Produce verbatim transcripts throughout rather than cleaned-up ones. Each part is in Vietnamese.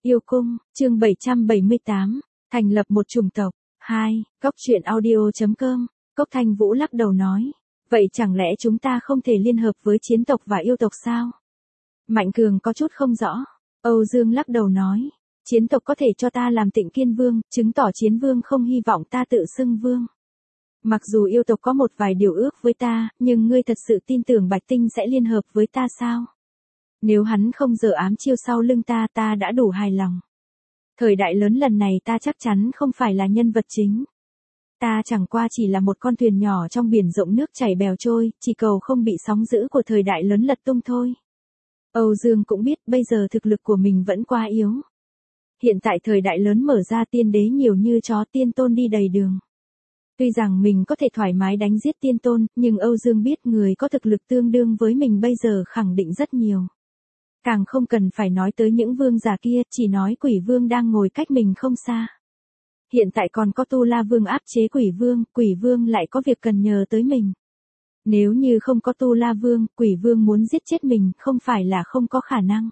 Yêu cung, chương bảy trăm bảy mươi tám, thành lập một chủng tộc. hai, Cốc truyện audio chấm com, Cốc Thanh Vũ lắc đầu nói. Vậy chẳng lẽ chúng ta không thể liên hợp với chiến tộc và yêu tộc sao? Mạnh Cường có chút không rõ. Âu Dương lắc đầu nói. Chiến tộc có thể cho ta làm Tịnh Kiên Vương, chứng tỏ chiến vương không hy vọng ta tự xưng vương. Mặc dù yêu tộc có một vài điều ước với ta, nhưng ngươi thật sự tin tưởng Bạch Tinh sẽ liên hợp với ta sao? Nếu hắn không giở ám chiêu sau lưng ta, ta đã đủ hài lòng. Thời đại lớn lần này ta chắc chắn không phải là nhân vật chính. Ta chẳng qua chỉ là một con thuyền nhỏ trong biển rộng nước chảy bèo trôi, chỉ cầu không bị sóng dữ của thời đại lớn lật tung thôi. Âu Dương cũng biết bây giờ thực lực của mình vẫn quá yếu. Hiện tại thời đại lớn mở ra tiên đế nhiều như chó, tiên tôn đi đầy đường. Tuy rằng mình có thể thoải mái đánh giết tiên tôn, nhưng Âu Dương biết người có thực lực tương đương với mình bây giờ khẳng định rất nhiều. Càng không cần phải nói tới những vương giả kia, chỉ nói quỷ vương đang ngồi cách mình không xa. Hiện tại còn có Tu La Vương áp chế quỷ vương, quỷ vương lại có việc cần nhờ tới mình. Nếu như không có Tu La Vương, quỷ vương muốn giết chết mình không phải là không có khả năng.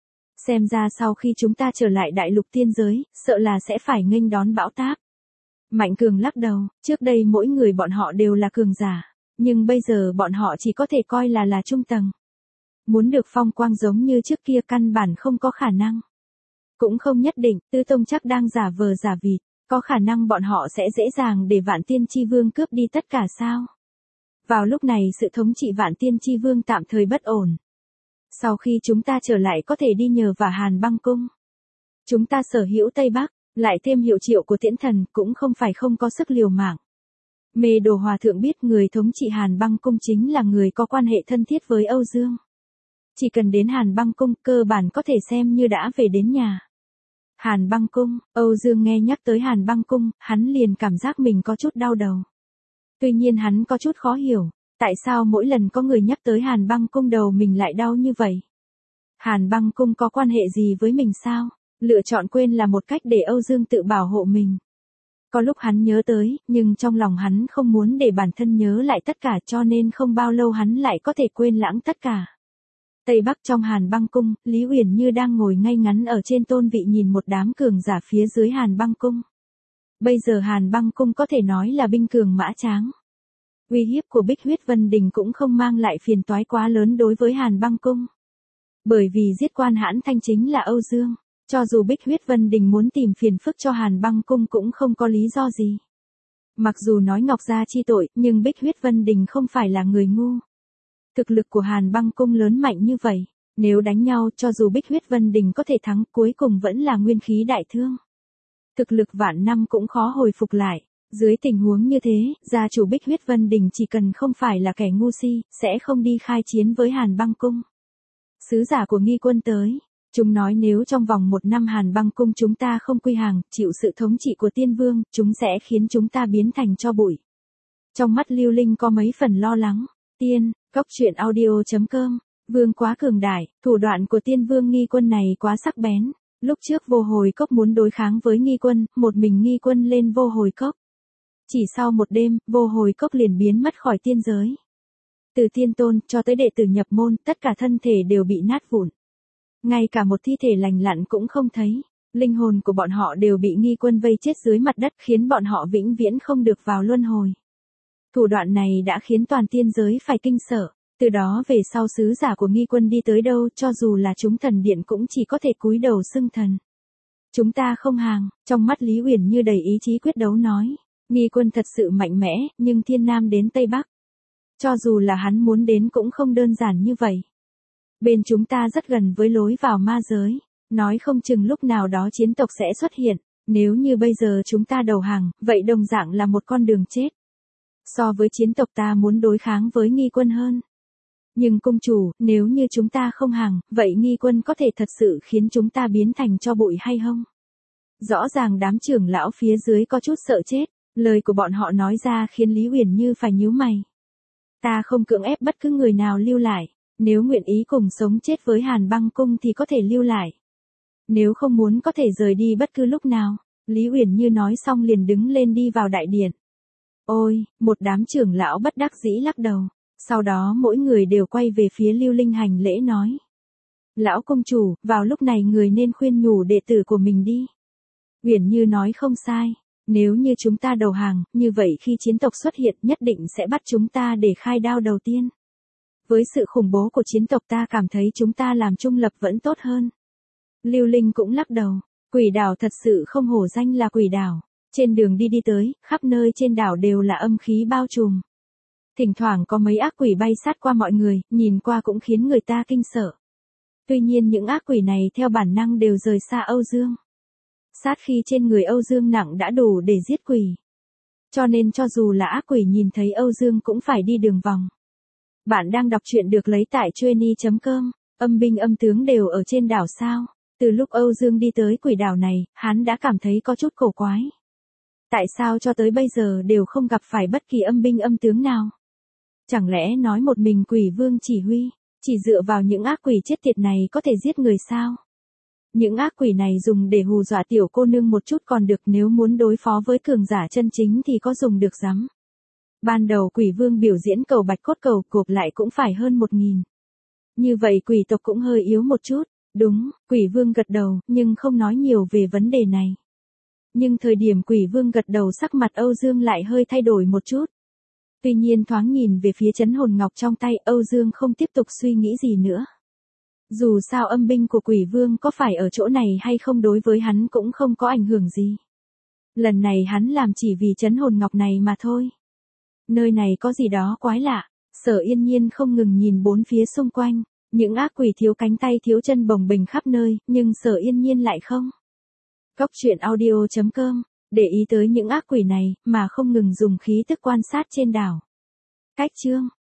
Xem ra sau khi chúng ta trở lại đại lục tiên giới, sợ là sẽ phải nghênh đón bão táp. Mạnh Cường lắc đầu, trước đây mỗi người bọn họ đều là cường giả, nhưng bây giờ bọn họ chỉ có thể coi là là trung tầng. Muốn được phong quang giống như trước kia căn bản không có khả năng. Cũng không nhất định, Tư Tông chắc đang giả vờ giả vịt, có khả năng bọn họ sẽ dễ dàng để Vạn Tiên Chi Vương cướp đi tất cả sao? Vào lúc này sự thống trị Vạn Tiên Chi Vương tạm thời bất ổn. Sau khi chúng ta trở lại có thể đi nhờ vào Hàn Băng Cung. Chúng ta sở hữu Tây Bắc, lại thêm hiệu triệu của Tiễn Thần cũng không phải không có sức liều mạng. Mê Đồ Hòa Thượng biết người thống trị Hàn Băng Cung chính là người có quan hệ thân thiết với Âu Dương. Chỉ cần đến Hàn Băng Cung cơ bản có thể xem như đã về đến nhà. Hàn Băng Cung, Âu Dương nghe nhắc tới Hàn Băng Cung, hắn liền cảm giác mình có chút đau đầu. Tuy nhiên hắn có chút khó hiểu, tại sao mỗi lần có người nhắc tới Hàn Băng Cung đầu mình lại đau như vậy? Hàn Băng Cung có quan hệ gì với mình sao? Lựa chọn quên là một cách để Âu Dương tự bảo hộ mình. Có lúc hắn nhớ tới, nhưng trong lòng hắn không muốn để bản thân nhớ lại tất cả cho nên không bao lâu hắn lại có thể quên lãng tất cả. Tây Bắc trong Hàn Băng Cung, Lý Uyển Như đang ngồi ngay ngắn ở trên tôn vị nhìn một đám cường giả phía dưới Hàn Băng Cung. Bây giờ Hàn Băng Cung có thể nói là binh cường mã tráng. Uy hiếp của Bích Huyết Vân Đình cũng không mang lại phiền toái quá lớn đối với Hàn Băng Cung. Bởi vì giết Quan Hãn Thanh chính là Âu Dương, cho dù Bích Huyết Vân Đình muốn tìm phiền phức cho Hàn Băng Cung cũng không có lý do gì. Mặc dù nói Ngọc Gia chi tội, nhưng Bích Huyết Vân Đình không phải là người ngu. Thực lực của Hàn Băng Cung lớn mạnh như vậy, nếu đánh nhau cho dù Bích Huyết Vân Đình có thể thắng cuối cùng vẫn là nguyên khí đại thương. Thực lực vạn năm cũng khó hồi phục lại, dưới tình huống như thế, gia chủ Bích Huyết Vân Đình chỉ cần không phải là kẻ ngu si, sẽ không đi khai chiến với Hàn Băng Cung. Sứ giả của Nghi Quân tới, chúng nói nếu trong vòng một năm Hàn Băng Cung chúng ta không quy hàng, chịu sự thống trị của Tiên Vương, chúng sẽ khiến chúng ta biến thành tro bụi. Trong mắt Lưu Linh có mấy phần lo lắng. Tiên, Cốc truyện audio chấm com, Vương quá cường đại, thủ đoạn của Tiên Vương Nghi Quân này quá sắc bén. Lúc trước Vô Hồi Cốc muốn đối kháng với Nghi Quân, một mình Nghi Quân lên Vô Hồi Cốc. Chỉ sau một đêm, Vô Hồi Cốc liền biến mất khỏi tiên giới. Từ tiên tôn cho tới đệ tử nhập môn, tất cả thân thể đều bị nát vụn. Ngay cả một thi thể lành lặn cũng không thấy. Linh hồn của bọn họ đều bị Nghi Quân vây chết dưới mặt đất khiến bọn họ vĩnh viễn không được vào luân hồi. Thủ đoạn này đã khiến toàn tiên giới phải kinh sợ. Từ đó về sau sứ giả của Nghi Quân đi tới đâu cho dù là chúng thần điện cũng chỉ có thể cúi đầu xưng thần. Chúng ta không hàng, trong mắt Lý Uyển Như đầy ý chí quyết đấu nói. Nghi Quân thật sự mạnh mẽ, nhưng thiên nam đến Tây Bắc. Cho dù là hắn muốn đến cũng không đơn giản như vậy. Bên chúng ta rất gần với lối vào ma giới, nói không chừng lúc nào đó chiến tộc sẽ xuất hiện. Nếu như bây giờ chúng ta đầu hàng, vậy đồng dạng là một con đường chết. So với chiến tộc ta muốn đối kháng với Nghi Quân hơn. Nhưng cung chủ, nếu như chúng ta không hàng, vậy Nghi Quân có thể thật sự khiến chúng ta biến thành tro bụi hay không? Rõ ràng đám trưởng lão phía dưới có chút sợ chết, lời của bọn họ nói ra khiến Lý Uyển Như phải nhíu mày. Ta không cưỡng ép bất cứ người nào lưu lại, nếu nguyện ý cùng sống chết với Hàn Băng Cung thì có thể lưu lại. Nếu không muốn có thể rời đi bất cứ lúc nào. Lý Uyển Như nói xong liền đứng lên đi vào đại điện. Ôi, một đám trưởng lão bất đắc dĩ lắc đầu. Sau đó mỗi người đều quay về phía Lưu Linh hành lễ nói. Lão công chủ, vào lúc này người nên khuyên nhủ đệ tử của mình đi. Uyển Như nói không sai. Nếu như chúng ta đầu hàng, như vậy khi chiến tộc xuất hiện nhất định sẽ bắt chúng ta để khai đao đầu tiên. Với sự khủng bố của chiến tộc ta cảm thấy chúng ta làm trung lập vẫn tốt hơn. Lưu Linh cũng lắc đầu. Quỷ đảo thật sự không hổ danh là quỷ đảo. Trên đường đi đi tới, khắp nơi trên đảo đều là âm khí bao trùm. Thỉnh thoảng có mấy ác quỷ bay sát qua mọi người, nhìn qua cũng khiến người ta kinh sợ. Tuy nhiên những ác quỷ này theo bản năng đều rời xa Âu Dương. Sát khí trên người Âu Dương nặng đã đủ để giết quỷ. Cho nên cho dù là ác quỷ nhìn thấy Âu Dương cũng phải đi đường vòng. Bạn đang đọc truyện được lấy tại chueny chấm com, âm binh âm tướng đều ở trên đảo sao? Từ lúc Âu Dương đi tới quỷ đảo này, hắn đã cảm thấy có chút cổ quái. Tại sao cho tới bây giờ đều không gặp phải bất kỳ âm binh âm tướng nào? Chẳng lẽ nói một mình quỷ vương chỉ huy, chỉ dựa vào những ác quỷ chết tiệt này có thể giết người sao? Những ác quỷ này dùng để hù dọa tiểu cô nương một chút còn được, nếu muốn đối phó với cường giả chân chính thì có dùng được rắm. Ban đầu quỷ vương biểu diễn cầu bạch cốt cầu cộp lại cũng phải hơn một nghìn. Như vậy quỷ tộc cũng hơi yếu một chút. Đúng, quỷ vương gật đầu, nhưng không nói nhiều về vấn đề này. Nhưng thời điểm quỷ vương gật đầu sắc mặt Âu Dương lại hơi thay đổi một chút. Tuy nhiên thoáng nhìn về phía chấn hồn ngọc trong tay, Âu Dương không tiếp tục suy nghĩ gì nữa. Dù sao âm binh của quỷ vương có phải ở chỗ này hay không đối với hắn cũng không có ảnh hưởng gì. Lần này hắn làm chỉ vì chấn hồn ngọc này mà thôi. Nơi này có gì đó quái lạ, Sở Yên Nhiên không ngừng nhìn bốn phía xung quanh. Những ác quỷ thiếu cánh tay thiếu chân bồng bềnh khắp nơi, nhưng Sở Yên Nhiên lại không. Cốc truyện audio chấm com, để ý tới những ác quỷ này, mà không ngừng dùng khí tức quan sát trên đảo. Cách chương